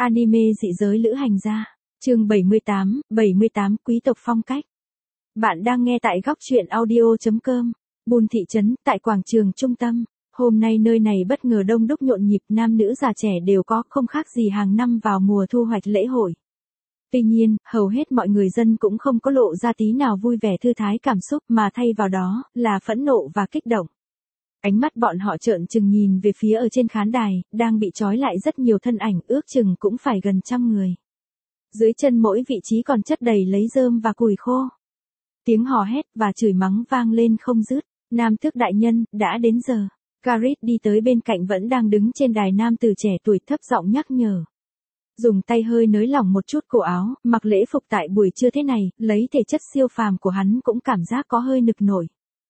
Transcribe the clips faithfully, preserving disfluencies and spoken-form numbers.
Anime dị giới lữ hành gia. Chương bảy mươi tám, bảy mươi tám quý tộc phong cách. Bạn đang nghe tại góc truyện audio chấm com. Bùn thị trấn, tại quảng trường trung tâm. Hôm nay nơi này bất ngờ đông đúc nhộn nhịp, nam nữ già trẻ đều có, không khác gì hàng năm vào mùa thu hoạch lễ hội. Tuy nhiên, hầu hết mọi người dân cũng không có lộ ra tí nào vui vẻ thư thái cảm xúc, mà thay vào đó là phẫn nộ và kích động. Ánh mắt bọn họ trợn trừng nhìn về phía ở trên khán đài, đang bị trói lại rất nhiều thân ảnh, ước chừng cũng phải gần trăm người. Dưới chân mỗi vị trí còn chất đầy lấy rơm và củi khô. Tiếng hò hét và chửi mắng vang lên không dứt. Nam tước đại nhân, đã đến giờ. Garrett đi tới bên cạnh vẫn đang đứng trên đài, nam tử trẻ tuổi thấp giọng nhắc nhở. Dùng tay hơi nới lỏng một chút cổ áo, mặc lễ phục tại buổi trưa thế này, lấy thể chất siêu phàm của hắn cũng cảm giác có hơi nực nổi.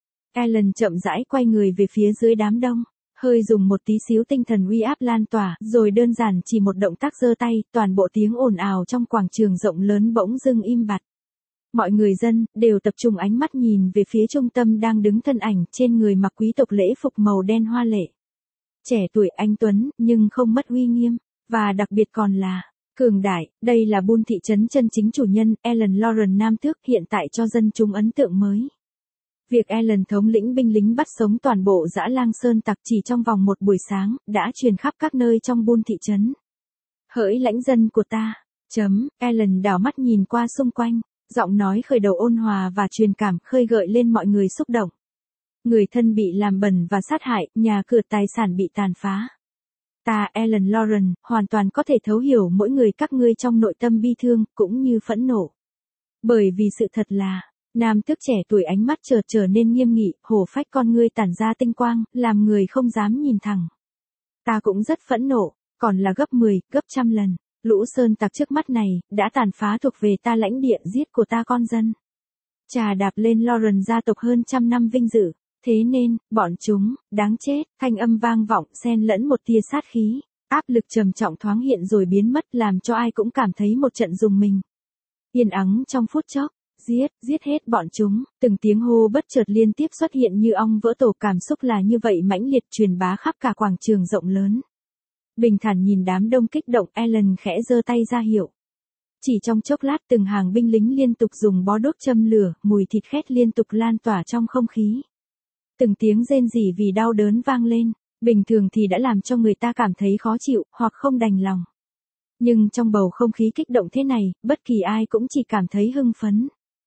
Alan chậm rãi quay người về phía dưới đám đông, hơi dùng một tí xíu tinh thần uy áp lan tỏa, rồi đơn giản chỉ một động tác giơ tay, toàn bộ tiếng ồn ào trong quảng trường rộng lớn bỗng dưng im bặt. Mọi người dân đều tập trung ánh mắt nhìn về phía trung tâm đang đứng thân ảnh trên người mặc quý tộc lễ phục màu đen hoa lệ. Trẻ tuổi anh tuấn, nhưng không mất uy nghiêm, và đặc biệt còn là cường đại. Đây là Bùn thị trấn chân chính chủ nhân, Alan Loren nam tước hiện tại cho dân chúng ấn tượng mới. Việc Alan thống lĩnh binh lính bắt sống toàn bộ dã lang sơn tặc chỉ trong vòng một buổi sáng, đã truyền khắp các nơi trong Bùn thị trấn. Hỡi lãnh dân của ta, chấm, Alan đảo mắt nhìn qua xung quanh, giọng nói khởi đầu ôn hòa và truyền cảm, khơi gợi lên mọi người xúc động. Người thân bị làm bẩn và sát hại, nhà cửa tài sản bị tàn phá. Ta, Alan Loren, hoàn toàn có thể thấu hiểu mỗi người các ngươi trong nội tâm bi thương, cũng như phẫn nộ. Bởi vì sự thật là, nam tước trẻ tuổi ánh mắt chợt trở nên nghiêm nghị, hổ phách con ngươi tản ra tinh quang, làm người không dám nhìn thẳng. Ta cũng rất phẫn nộ, còn là gấp mười, gấp trăm lần. Lũ sơn tặc trước mắt này, đã tàn phá thuộc về ta lãnh địa, giết của ta con dân. Trà đạp lên Loren gia tộc hơn trăm năm vinh dự. Thế nên, bọn chúng, đáng chết, thanh âm vang vọng, xen lẫn một tia sát khí. Áp lực trầm trọng thoáng hiện rồi biến mất, làm cho ai cũng cảm thấy một trận rùng mình. Yên ắng trong phút chốc, giết, giết hết bọn chúng, từng tiếng hô bất chợt liên tiếp xuất hiện như ong vỡ tổ, cảm xúc là như vậy mãnh liệt truyền bá khắp cả quảng trường rộng lớn. Bình thản nhìn đám đông kích động, Alan khẽ giơ tay ra hiệu. Chỉ trong chốc lát từng hàng binh lính liên tục dùng bó đốt châm lửa, mùi thịt khét liên tục lan tỏa trong không khí. Từng tiếng rên rỉ vì đau đớn vang lên, bình thường thì đã làm cho người ta cảm thấy khó chịu, hoặc không đành lòng. Nhưng trong bầu không khí kích động thế này, bất kỳ ai cũng chỉ cảm thấy hưng phấn.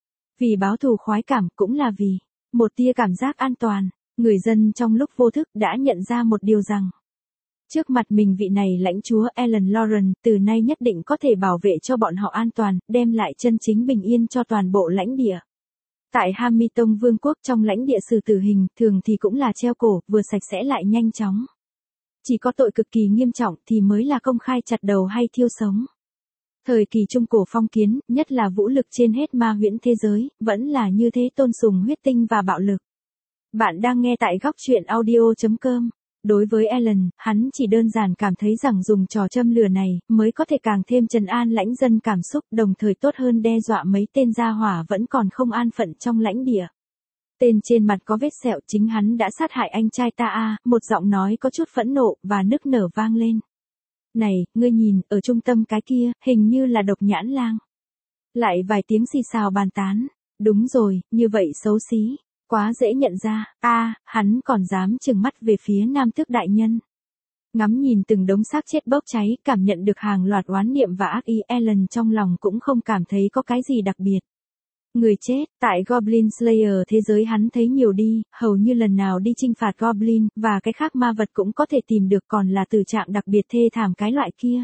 Vì báo thù khoái cảm, cũng là vì một tia cảm giác an toàn, người dân trong lúc vô thức đã nhận ra một điều rằng, trước mặt mình vị này lãnh chúa Alan Loren từ nay nhất định có thể bảo vệ cho bọn họ an toàn, đem lại chân chính bình yên cho toàn bộ lãnh địa. Tại Hamilton Vương quốc, trong lãnh địa xử tử hình, thường thì cũng là treo cổ, vừa sạch sẽ lại nhanh chóng. Chỉ có tội cực kỳ nghiêm trọng thì mới là công khai chặt đầu hay thiêu sống. Thời kỳ trung cổ phong kiến, nhất là vũ lực trên hết ma huyễn thế giới, vẫn là như thế, tôn sùng huyết tinh và bạo lực. Bạn đang nghe tại góc truyện audio chấm com. Đối với Alan, hắn chỉ đơn giản cảm thấy rằng dùng trò châm lửa này mới có thể càng thêm trấn an lãnh dân cảm xúc, đồng thời tốt hơn đe dọa mấy tên gia hỏa vẫn còn không an phận trong lãnh địa. Tên trên mặt có vết sẹo, chính hắn đã sát hại anh trai ta à, một giọng nói có chút phẫn nộ và nức nở vang lên. Này, ngươi nhìn, ở trung tâm cái kia, hình như là độc nhãn lang. Lại vài tiếng xì xào bàn tán. Đúng rồi, như vậy xấu xí. Quá dễ nhận ra, a à, hắn còn dám trừng mắt về phía nam tước đại nhân. Ngắm nhìn từng đống xác chết bốc cháy, cảm nhận được hàng loạt oán niệm và ác ý, Alan trong lòng cũng không cảm thấy có cái gì đặc biệt. Người chết, tại Goblin Slayer thế giới hắn thấy nhiều đi, hầu như lần nào đi chinh phạt Goblin, và cái khác ma vật cũng có thể tìm được, còn là từ trạng đặc biệt thê thảm cái loại kia.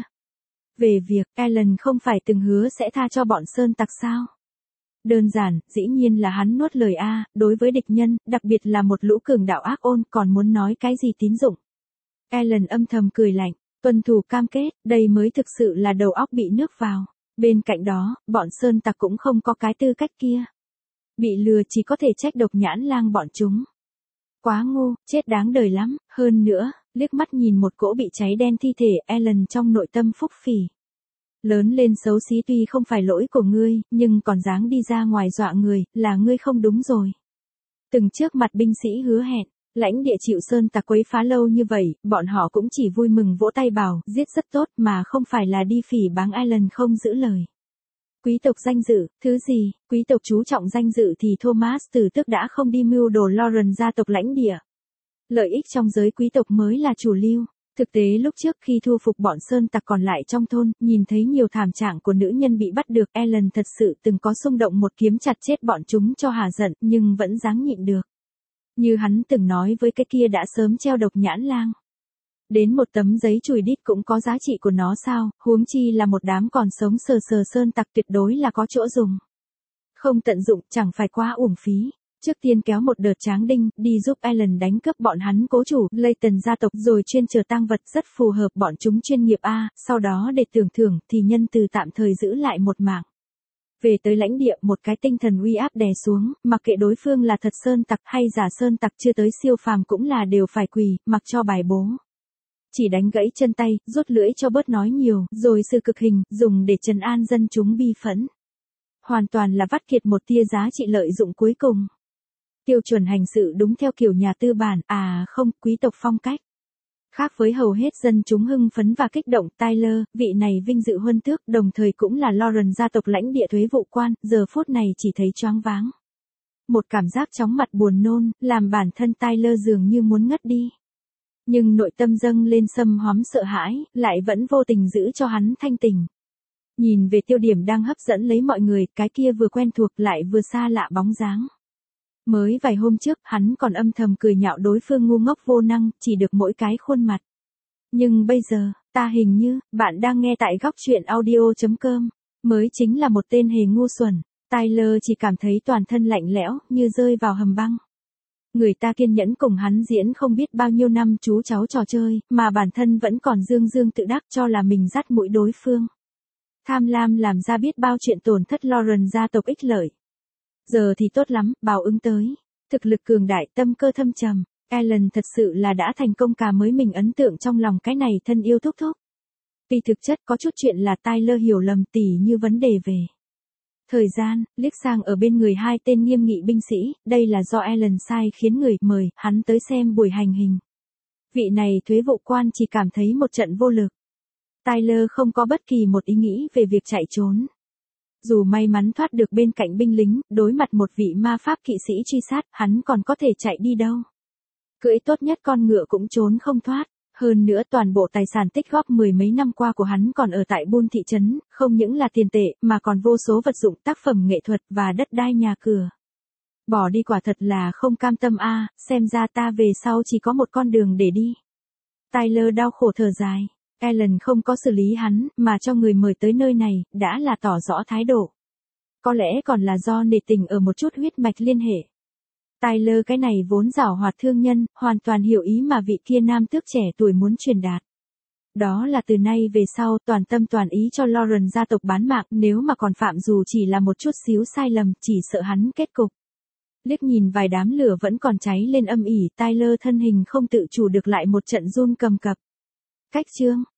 Về việc, Alan không phải từng hứa sẽ tha cho bọn sơn tặc sao? Đơn giản, dĩ nhiên là hắn nuốt lời a, đối với địch nhân, đặc biệt là một lũ cường đạo ác ôn, còn muốn nói cái gì tín dụng. Alan âm thầm cười lạnh, tuân thủ cam kết, đây mới thực sự là đầu óc bị nước vào. Bên cạnh đó, bọn sơn tặc cũng không có cái tư cách kia. Bị lừa chỉ có thể trách độc nhãn lang bọn chúng. Quá ngu, chết đáng đời lắm, hơn nữa, liếc mắt nhìn một cỗ bị cháy đen thi thể, Alan trong nội tâm phúc phỉ. Lớn lên xấu xí tuy không phải lỗi của ngươi, nhưng còn dáng đi ra ngoài dọa người, là ngươi không đúng rồi. Từng trước mặt binh sĩ hứa hẹn, Lãnh địa chịu sơn tặc quấy phá lâu như vậy, bọn họ cũng chỉ vui mừng vỗ tay bảo, giết rất tốt mà không phải là đi phỉ báng Ireland không giữ lời. Quý tộc danh dự, thứ gì, quý tộc chú trọng danh dự thì Thomas từ tức đã không đi mưu đồ Lauren gia tộc lãnh địa. Lợi ích trong giới quý tộc mới là chủ lưu. Thực tế lúc trước khi thu phục bọn sơn tặc còn lại trong thôn, nhìn thấy nhiều thảm trạng của nữ nhân bị bắt được, Ellen thật sự từng có xung động một kiếm chặt chết bọn chúng cho hà giận, nhưng vẫn dáng nhịn được. Như hắn từng nói với cái kia đã sớm treo độc nhãn lang. Đến một tấm giấy chùi đít cũng có giá trị của nó sao, huống chi là một đám còn sống sờ sờ sơn tặc tuyệt đối là có chỗ dùng. Không tận dụng chẳng phải quá uổng phí. Trước tiên kéo một đợt tráng đinh, đi giúp Ellen đánh cướp bọn hắn cố chủ, Leighton gia tộc rồi chuyên chở tang vật rất phù hợp bọn chúng chuyên nghiệp A, sau đó để tưởng thưởng thì nhân từ tạm thời giữ lại một mạng. Về tới lãnh địa một cái tinh thần uy áp đè xuống, mặc kệ đối phương là thật sơn tặc hay giả sơn tặc chưa tới siêu phàm cũng là đều phải quỳ, mặc cho bài bố. Chỉ đánh gãy chân tay, rút lưỡi cho bớt nói nhiều, rồi sự cực hình, dùng để trấn an dân chúng bi phẫn. Hoàn toàn là vắt kiệt một tia giá trị lợi dụng cuối cùng. Tiêu chuẩn hành sự đúng theo kiểu nhà tư bản, à không, quý tộc phong cách. Khác với hầu hết dân chúng hưng phấn và kích động, Tyler, vị này vinh dự huân tước, đồng thời cũng là Lauren gia tộc lãnh địa thuế vụ quan, giờ phút này chỉ thấy choáng váng. Một cảm giác chóng mặt buồn nôn, làm bản thân Tyler dường như muốn ngất đi. Nhưng nội tâm dâng lên sâm hóm sợ hãi, lại vẫn vô tình giữ cho hắn thanh tỉnh. Nhìn về tiêu điểm đang hấp dẫn lấy mọi người, cái kia vừa quen thuộc lại vừa xa lạ bóng dáng. Mới vài hôm trước, hắn còn âm thầm cười nhạo đối phương ngu ngốc vô năng, chỉ được mỗi cái khuôn mặt. Nhưng bây giờ, ta hình như, bạn đang nghe tại góc chuyện audio chấm com, mới chính là một tên hề ngu xuẩn. Tyler chỉ cảm thấy toàn thân lạnh lẽo, như rơi vào hầm băng. Người ta kiên nhẫn cùng hắn diễn không biết bao nhiêu năm chú cháu trò chơi, mà bản thân vẫn còn dương dương tự đắc cho là mình dắt mũi đối phương. Tham lam làm ra biết bao chuyện tổn thất Lauren gia tộc ích lợi. Giờ thì tốt lắm, báo ứng tới. Thực lực cường đại, tâm cơ thâm trầm. Ellen thật sự là đã thành công cả mới mình ấn tượng trong lòng cái này thân yêu thúc thúc. Vì thực chất có chút chuyện là Tyler hiểu lầm tỉ như vấn đề về thời gian, liếc sang ở bên người hai tên nghiêm nghị binh sĩ, đây là do Ellen sai khiến người mời hắn tới xem buổi hành hình. Vị này thuế vụ quan chỉ cảm thấy một trận vô lực. Tyler không có bất kỳ một ý nghĩ về việc chạy trốn. Dù may mắn thoát được bên cạnh binh lính, đối mặt một vị ma pháp kỵ sĩ truy sát, hắn còn có thể chạy đi đâu. Cưỡi tốt nhất con ngựa cũng trốn không thoát. Hơn nữa toàn bộ tài sản tích góp mười mấy năm qua của hắn còn ở tại Buôn thị trấn, không những là tiền tệ, mà còn vô số vật dụng tác phẩm nghệ thuật và đất đai nhà cửa. Bỏ đi quả thật là không cam tâm a, à, xem ra ta về sau chỉ có một con đường để đi. Tyler đau khổ thở dài. Ellen không có xử lý hắn, mà cho người mời tới nơi này, đã là tỏ rõ thái độ. Có lẽ còn là do nể tình ở một chút huyết mạch liên hệ. Tyler cái này vốn giảo hoạt thương nhân, hoàn toàn hiểu ý mà vị kia nam tước trẻ tuổi muốn truyền đạt. Đó là từ nay về sau toàn tâm toàn ý cho Lauren gia tộc bán mạng, nếu mà còn phạm dù chỉ là một chút xíu sai lầm, chỉ sợ hắn kết cục. Liếc nhìn vài đám lửa vẫn còn cháy lên âm ỉ, Tyler thân hình không tự chủ được lại một trận run cầm cập. Cách chương